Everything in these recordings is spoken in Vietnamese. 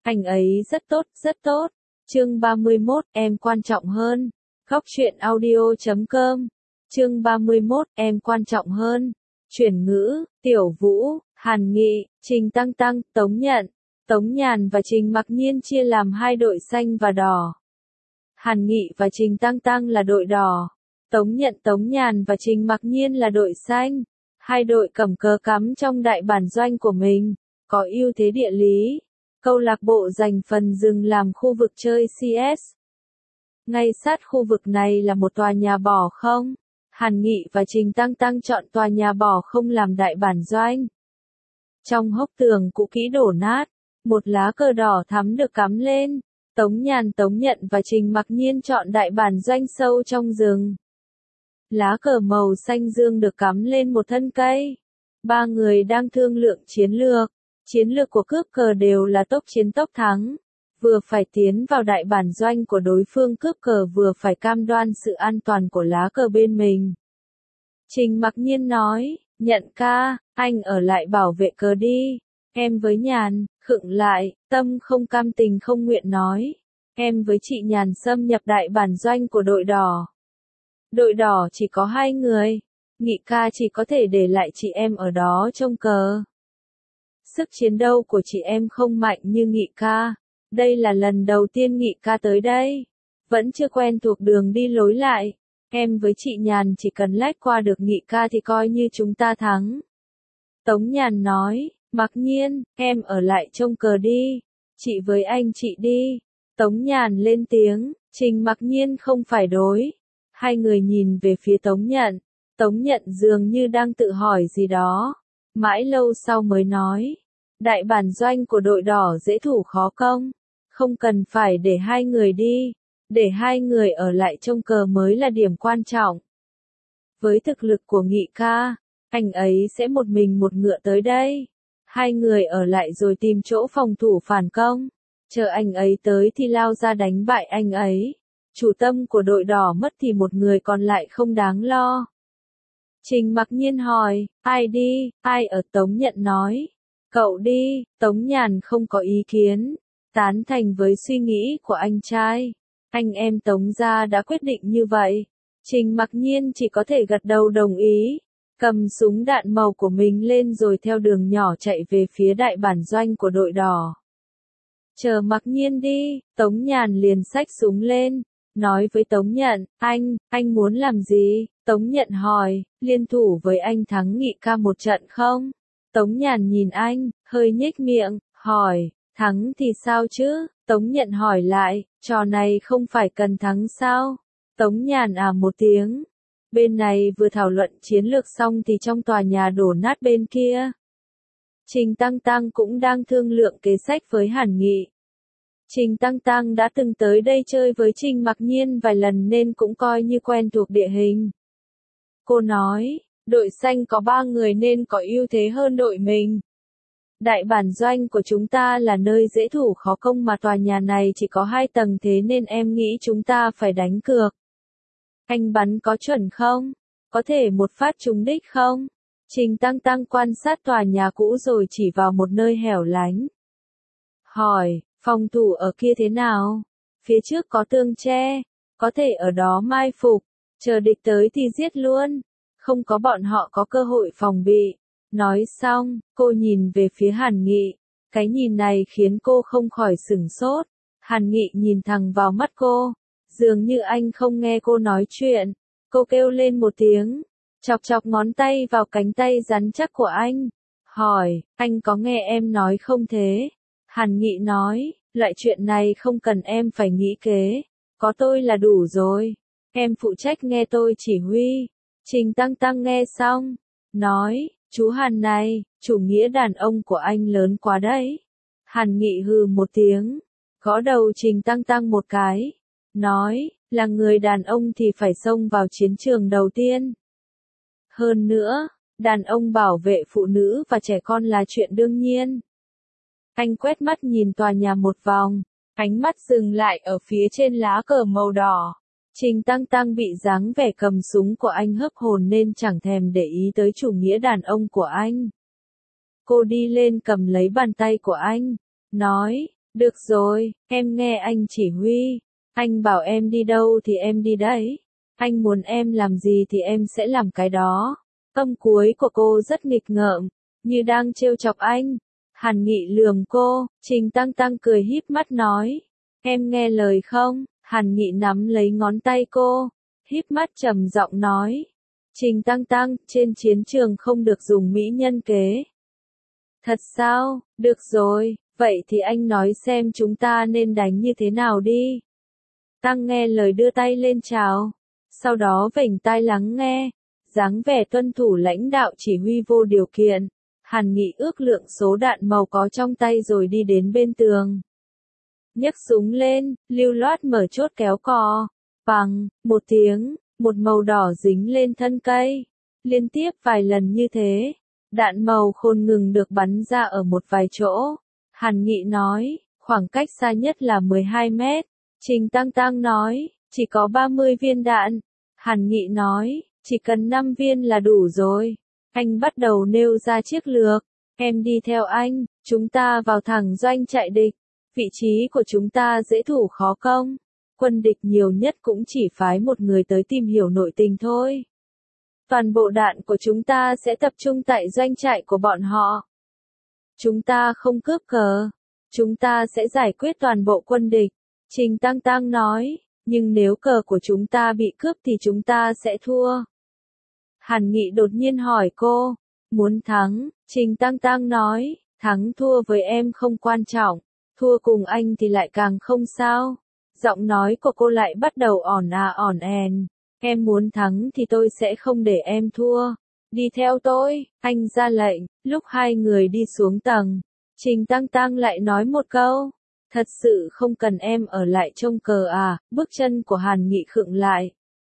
Anh ấy rất tốt, rất tốt. Chương 31, em quan trọng hơn. Góc truyện audio.com. Chương 31, em quan trọng hơn. Chuyển ngữ, Tiểu Vũ, Hàn Nghị, Trình Tăng Tăng, Tống Nhận, Tống Nhàn và Trình Mặc Nhiên chia làm hai đội xanh và đỏ. Hàn Nghị và Trình Tăng Tăng là đội đỏ. Tống Nhận, Tống Nhàn và Trình Mặc Nhiên là đội xanh. Hai đội cầm cờ cắm trong đại bản doanh của mình, có ưu thế địa lý. Câu lạc bộ dành phần rừng làm khu vực chơi CS. Ngay sát khu vực này là một tòa nhà bỏ không. Hàn Nghị và Trình Tăng Tăng chọn tòa nhà bỏ không làm đại bản doanh. Trong hốc tường cũ kỹ đổ nát, một lá cờ đỏ thắm được cắm lên. Tống Nhàn, Tống Nhận và Trình Mặc Nhiên chọn đại bản doanh sâu trong rừng. Lá cờ màu xanh dương được cắm lên một thân cây. Ba người đang thương lượng chiến lược. Chiến lược của cướp cờ đều là tốc chiến tốc thắng. Vừa phải tiến vào đại bản doanh của đối phương cướp cờ vừa phải cam đoan sự an toàn của lá cờ bên mình. Trình Mặc Nhiên nói, Nhận ca, anh ở lại bảo vệ cờ đi. Em với Nhàn, khựng lại, tâm không cam tình không nguyện nói. Em với chị Nhàn xâm nhập đại bản doanh của đội đỏ. Đội đỏ chỉ có 2 người. Nghị ca chỉ có thể để lại chị em ở đó trông cờ. Sức chiến đấu của chị em không mạnh như Nghị ca. Đây là lần đầu tiên Nghị ca tới đây. Vẫn chưa quen thuộc đường đi lối lại. Em với chị Nhàn chỉ cần lách qua được Nghị ca thì coi như chúng ta thắng. Tống Nhàn nói, Mặc Nhiên, em ở lại trông cờ đi. Chị với anh chị đi. Tống Nhàn lên tiếng, Trình Mặc Nhiên không phải đối. Hai người nhìn về phía Tống Nhận. Tống Nhận dường như đang tự hỏi gì đó. Mãi lâu sau mới nói. Đại bản doanh của đội đỏ dễ thủ khó công. Không cần phải để 2 người đi. Để 2 người ở lại trông cờ mới là điểm quan trọng. Với thực lực của Nghị ca, anh ấy sẽ một mình một ngựa tới đây. 2 người ở lại rồi tìm chỗ phòng thủ phản công. Chờ anh ấy tới thì lao ra đánh bại anh ấy. Chủ tâm của đội đỏ mất thì một người còn lại không đáng lo. Trình Mặc Nhiên hỏi, ai đi, ai ở? Tống Nhận nói, cậu đi. Tống Nhàn không có ý kiến, tán thành với suy nghĩ của anh trai. Anh em Tống gia đã quyết định như vậy. Trình Mặc Nhiên chỉ có thể gật đầu đồng ý. Cầm súng đạn màu của mình lên rồi theo đường nhỏ chạy về phía đại bản doanh của đội đỏ. Chờ Mặc Nhiên đi, Tống Nhàn liền xách súng lên. Nói với Tống Nhận, anh muốn làm gì? Tống Nhận hỏi, liên thủ với anh thắng Nghị ca một trận không? Tống Nhàn nhìn anh, hơi nhếch miệng, hỏi, thắng thì sao chứ? Tống Nhận hỏi lại, trò này không phải cần thắng sao? Tống Nhàn một tiếng. Bên này vừa thảo luận chiến lược xong thì trong tòa nhà đổ nát bên kia. Trình Tăng Tăng cũng đang thương lượng kế sách với Hàn Nghị. Trình Tăng Tăng đã từng tới đây chơi với Trình Mặc Nhiên vài lần nên cũng coi như quen thuộc địa hình. Cô nói, đội xanh có 3 người nên có ưu thế hơn đội mình. Đại bản doanh của chúng ta là nơi dễ thủ khó công mà tòa nhà này chỉ có 2 tầng thế nên em nghĩ chúng ta phải đánh cược. Anh bắn có chuẩn không? Có thể một phát trúng đích không? Trình Tăng Tăng quan sát tòa nhà cũ rồi chỉ vào một nơi hẻo lánh. Hỏi, phòng thủ ở kia thế nào? Phía trước có tường tre, có thể ở đó mai phục, chờ địch tới thì giết luôn. Không có bọn họ có cơ hội phòng bị. Nói xong, cô nhìn về phía Hàn Nghị. Cái nhìn này khiến cô không khỏi sửng sốt. Hàn Nghị nhìn thẳng vào mắt cô. Dường như anh không nghe cô nói chuyện. Cô kêu lên một tiếng. Chọc chọc ngón tay vào cánh tay rắn chắc của anh. Hỏi, anh có nghe em nói không thế? Hàn Nghị nói, loại chuyện này không cần em phải nghĩ kế. Có tôi là đủ rồi. Em phụ trách nghe tôi chỉ huy. Trình Tăng Tăng nghe xong. Nói, chú Hàn này, chủ nghĩa đàn ông của anh lớn quá đấy. Hàn Nghị hừ một tiếng. Gõ đầu Trình Tăng Tăng một cái. Nói, là người đàn ông thì phải xông vào chiến trường đầu tiên. Hơn nữa, đàn ông bảo vệ phụ nữ và trẻ con là chuyện đương nhiên. Anh quét mắt nhìn tòa nhà một vòng, ánh mắt dừng lại ở phía trên lá cờ màu đỏ. Trình Tăng Tăng bị dáng vẻ cầm súng của anh hấp hồn nên chẳng thèm để ý tới chủ nghĩa đàn ông của anh. Cô đi lên cầm lấy bàn tay của anh, nói, Được rồi, em nghe anh chỉ huy. Anh bảo em đi đâu thì em đi đấy. Anh muốn em làm gì thì em sẽ làm cái đó. Âm cuối của cô rất nghịch ngợm, như đang trêu chọc anh. Hàn Nghị lườm cô, Trình Tăng Tăng cười híp mắt nói. Em nghe lời không? Hàn Nghị nắm lấy ngón tay cô, híp mắt trầm giọng nói. Trình Tăng Tăng, trên chiến trường không được dùng mỹ nhân kế. Thật sao? Được rồi, vậy thì anh nói xem chúng ta nên đánh như thế nào đi. Tăng nghe lời đưa tay lên chào, sau đó vểnh tai lắng nghe, dáng vẻ tuân thủ lãnh đạo chỉ huy vô điều kiện. Hàn Nghị ước lượng số đạn màu có trong tay rồi đi đến bên tường. Nhấc súng lên, lưu loát mở chốt kéo cò. Bằng, một tiếng, một màu đỏ dính lên thân cây. Liên tiếp vài lần như thế, đạn màu khôn ngừng được bắn ra ở một vài chỗ. Hàn Nghị nói, khoảng cách xa nhất là 12 mét. Trình Tăng Tăng nói, chỉ có 30 viên đạn. Hàn Nghị nói, chỉ cần 5 viên là đủ rồi. Anh bắt đầu nêu ra chiến lược. Em đi theo anh, chúng ta vào thẳng doanh trại địch. Vị trí của chúng ta dễ thủ khó công. Quân địch nhiều nhất cũng chỉ phái một người tới tìm hiểu nội tình thôi. Toàn bộ đạn của chúng ta sẽ tập trung tại doanh trại của bọn họ. Chúng ta không cướp cờ. Chúng ta sẽ giải quyết toàn bộ quân địch. Trình Tăng Tăng nói, nhưng nếu cờ của chúng ta bị cướp thì chúng ta sẽ thua. Hàn Nghị đột nhiên hỏi cô, muốn thắng? Trình Tăng Tăng nói, thắng thua với em không quan trọng, thua cùng anh thì lại càng không sao. Giọng nói của cô lại bắt đầu ỏn èn. Em muốn thắng thì tôi sẽ không để em thua. Đi theo tôi, anh ra lệnh. Lúc hai người đi xuống tầng, Trình Tăng Tăng lại nói một câu. Thật sự không cần em ở lại trông cờ à? Bước chân của Hàn Nghị khựng lại.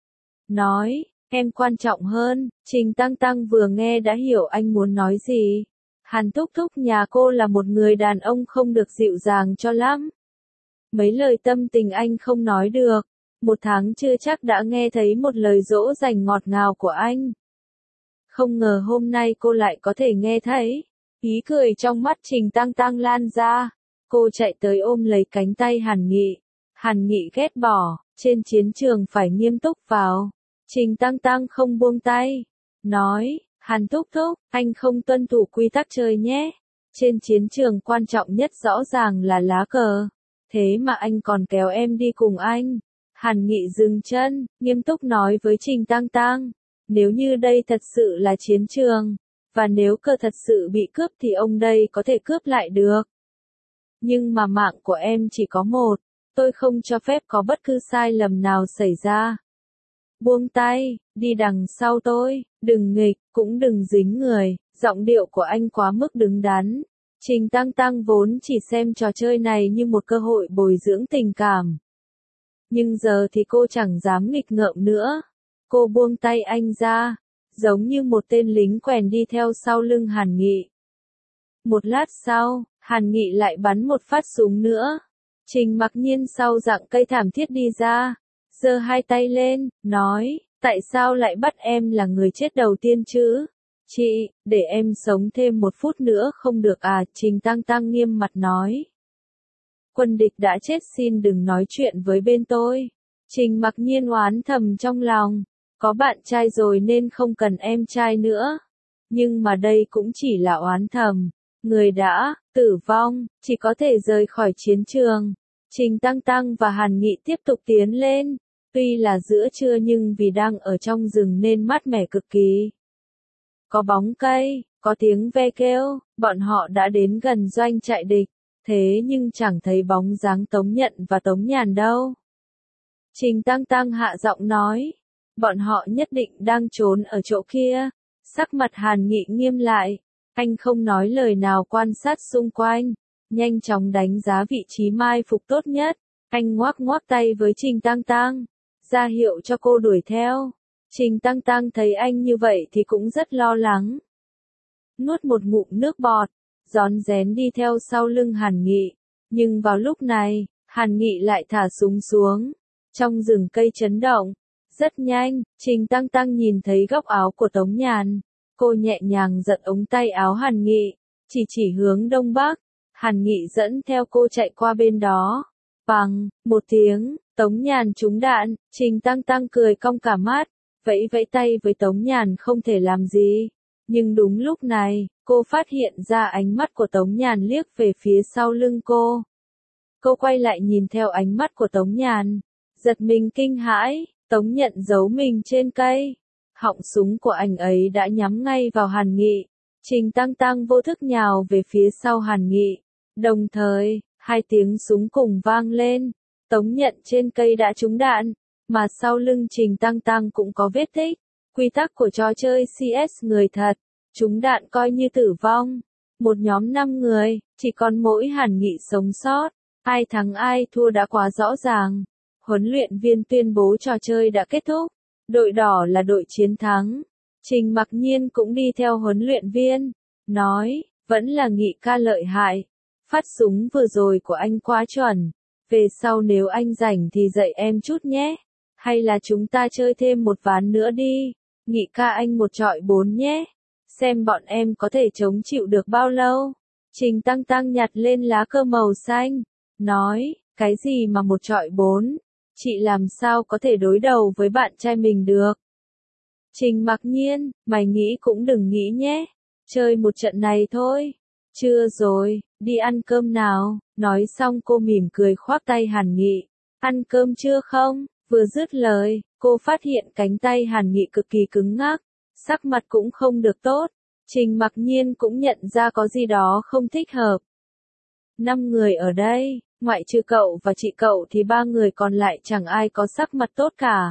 Nói, em quan trọng hơn. Trình Tăng Tăng vừa nghe đã hiểu anh muốn nói gì. Hàn Thúc Thúc nhà cô là một người đàn ông không được dịu dàng cho lắm. Mấy lời tâm tình anh không nói được. Một tháng chưa chắc đã nghe thấy một lời dỗ dành ngọt ngào của anh. Không ngờ hôm nay cô lại có thể nghe thấy. Ý cười trong mắt Trình Tăng Tăng lan ra. Cô chạy tới ôm lấy cánh tay Hàn Nghị. Hàn Nghị ghét bỏ, trên chiến trường phải nghiêm túc vào. Trình Tăng Tăng không buông tay. Nói, Hàn Thúc Thúc, anh không tuân thủ quy tắc chơi nhé. Trên chiến trường quan trọng nhất rõ ràng là lá cờ. Thế mà anh còn kéo em đi cùng anh. Hàn Nghị dừng chân, nghiêm túc nói với Trình Tăng Tăng. Nếu như đây thật sự là chiến trường, và nếu cờ thật sự bị cướp thì ông đây có thể cướp lại được. Nhưng mà mạng của em chỉ có một, tôi không cho phép có bất cứ sai lầm nào xảy ra. Buông tay, đi đằng sau tôi, đừng nghịch, cũng đừng dính người. Giọng điệu của anh quá mức đứng đắn. Trình Tăng Tăng vốn chỉ xem trò chơi này như một cơ hội bồi dưỡng tình cảm. Nhưng giờ thì cô chẳng dám nghịch ngợm nữa. Cô buông tay anh ra, giống như một tên lính quèn đi theo sau lưng Hàn Nghị. Một lát sau, Hàn Nghị lại bắn một phát súng nữa. Trình Mặc Nhiên sau dạng cây thảm thiết đi ra, giơ hai tay lên, nói, tại sao lại bắt em là người chết đầu tiên chứ? Chị, để em sống thêm một phút nữa không được à? Trình Tăng Tăng nghiêm mặt nói. Quân địch đã chết, xin đừng nói chuyện với bên tôi. Trình Mặc Nhiên oán thầm trong lòng, có bạn trai rồi nên không cần em trai nữa. Nhưng mà đây cũng chỉ là oán thầm. Người đã tử vong, chỉ có thể rời khỏi chiến trường. Trình Tăng Tăng và Hàn Nghị tiếp tục tiến lên. Tuy là giữa trưa nhưng vì đang ở trong rừng nên mát mẻ cực kỳ. Có bóng cây, có tiếng ve kêu, bọn họ đã đến gần doanh trại địch. Thế nhưng chẳng thấy bóng dáng Tống Nhận và Tống Nhàn đâu. Trình Tăng Tăng hạ giọng nói. Bọn họ nhất định đang trốn ở chỗ kia. Sắc mặt Hàn Nghị nghiêm lại. Anh không nói lời nào quan sát xung quanh. Nhanh chóng đánh giá vị trí mai phục tốt nhất. Anh ngoắc ngoắc tay với Trình Tăng Tăng. Ra hiệu cho cô đuổi theo. Trình Tăng Tăng thấy anh như vậy thì cũng rất lo lắng. Nuốt một ngụm nước bọt. Rón rén đi theo sau lưng Hàn Nghị. Nhưng vào lúc này, Hàn Nghị lại thả súng xuống. Trong rừng cây chấn động. Rất nhanh, Trình Tăng Tăng nhìn thấy góc áo của Tống Nhàn. Cô nhẹ nhàng giật ống tay áo Hàn Nghị. Chỉ hướng đông bắc. Hàn Nghị dẫn theo cô chạy qua bên đó. Bằng, một tiếng, Tống Nhàn trúng đạn, Trình Tăng Tăng cười cong cả mắt, vẫy vẫy tay với Tống Nhàn không thể làm gì. Nhưng đúng lúc này, cô phát hiện ra ánh mắt của Tống Nhàn liếc về phía sau lưng cô. Cô quay lại nhìn theo ánh mắt của Tống Nhàn, giật mình kinh hãi, Tống Nhận giấu mình trên cây. Họng súng của anh ấy đã nhắm ngay vào Hàn Nghị. Trình Tăng Tăng vô thức nhào về phía sau Hàn Nghị. Đồng thời, hai tiếng súng cùng vang lên. Tống Nhận trên cây đã trúng đạn, mà sau lưng Trình Tăng Tăng cũng có vết tích. Quy tắc của trò chơi CS người thật, trúng đạn coi như tử vong. Một nhóm 5 người, chỉ còn mỗi Hàn Nghị sống sót. Ai thắng ai thua đã quá rõ ràng. Huấn luyện viên tuyên bố trò chơi đã kết thúc. Đội đỏ là đội chiến thắng. Trình Mặc Nhiên cũng đi theo huấn luyện viên. Nói, vẫn là Nghị ca lợi hại. Phát súng vừa rồi của anh quá chuẩn. Về sau nếu anh rảnh thì dạy em chút nhé. Hay là chúng ta chơi thêm một ván nữa đi. Nghị ca anh một trọi 4 nhé. Xem bọn em có thể chống chịu được bao lâu. Trình Tăng Tăng nhặt lên lá cờ màu xanh. Nói, cái gì mà một trọi 4? Chị làm sao có thể đối đầu với bạn trai mình được? Trình Mặc Nhiên, mày nghĩ cũng đừng nghĩ nhé. Chơi một trận này thôi. Chưa rồi, đi ăn cơm nào. Nói xong cô mỉm cười khoác tay Hàn Nghị. Ăn cơm chưa không? Vừa dứt lời, cô phát hiện cánh tay Hàn Nghị cực kỳ cứng ngắc. Sắc mặt cũng không được tốt. Trình Mặc Nhiên cũng nhận ra có gì đó không thích hợp. 5 người ở đây, ngoại trừ cậu và chị cậu thì 3 người còn lại chẳng ai có sắc mặt tốt cả.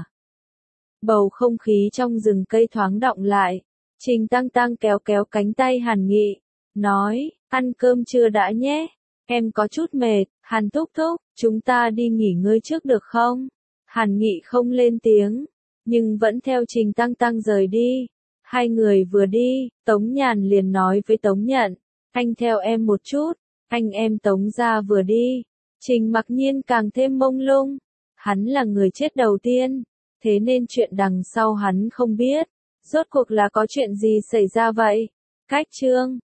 Bầu không khí trong rừng cây thoáng đọng lại. Trình Tăng Tăng kéo kéo cánh tay Hàn Nghị. Nói, ăn cơm chưa đã nhé. Em có chút mệt, Hàn thúc thúc, chúng ta đi nghỉ ngơi trước được không? Hàn Nghị không lên tiếng, nhưng vẫn theo Trình Tăng Tăng rời đi. Hai người vừa đi, Tống Nhàn liền nói với Tống Nhận, anh theo em một chút, anh em Tống gia vừa đi. Trình Mặc Nhiên càng thêm mông lung, hắn là người chết đầu tiên, thế nên chuyện đằng sau hắn không biết. Rốt cuộc là có chuyện gì xảy ra vậy? Cách chương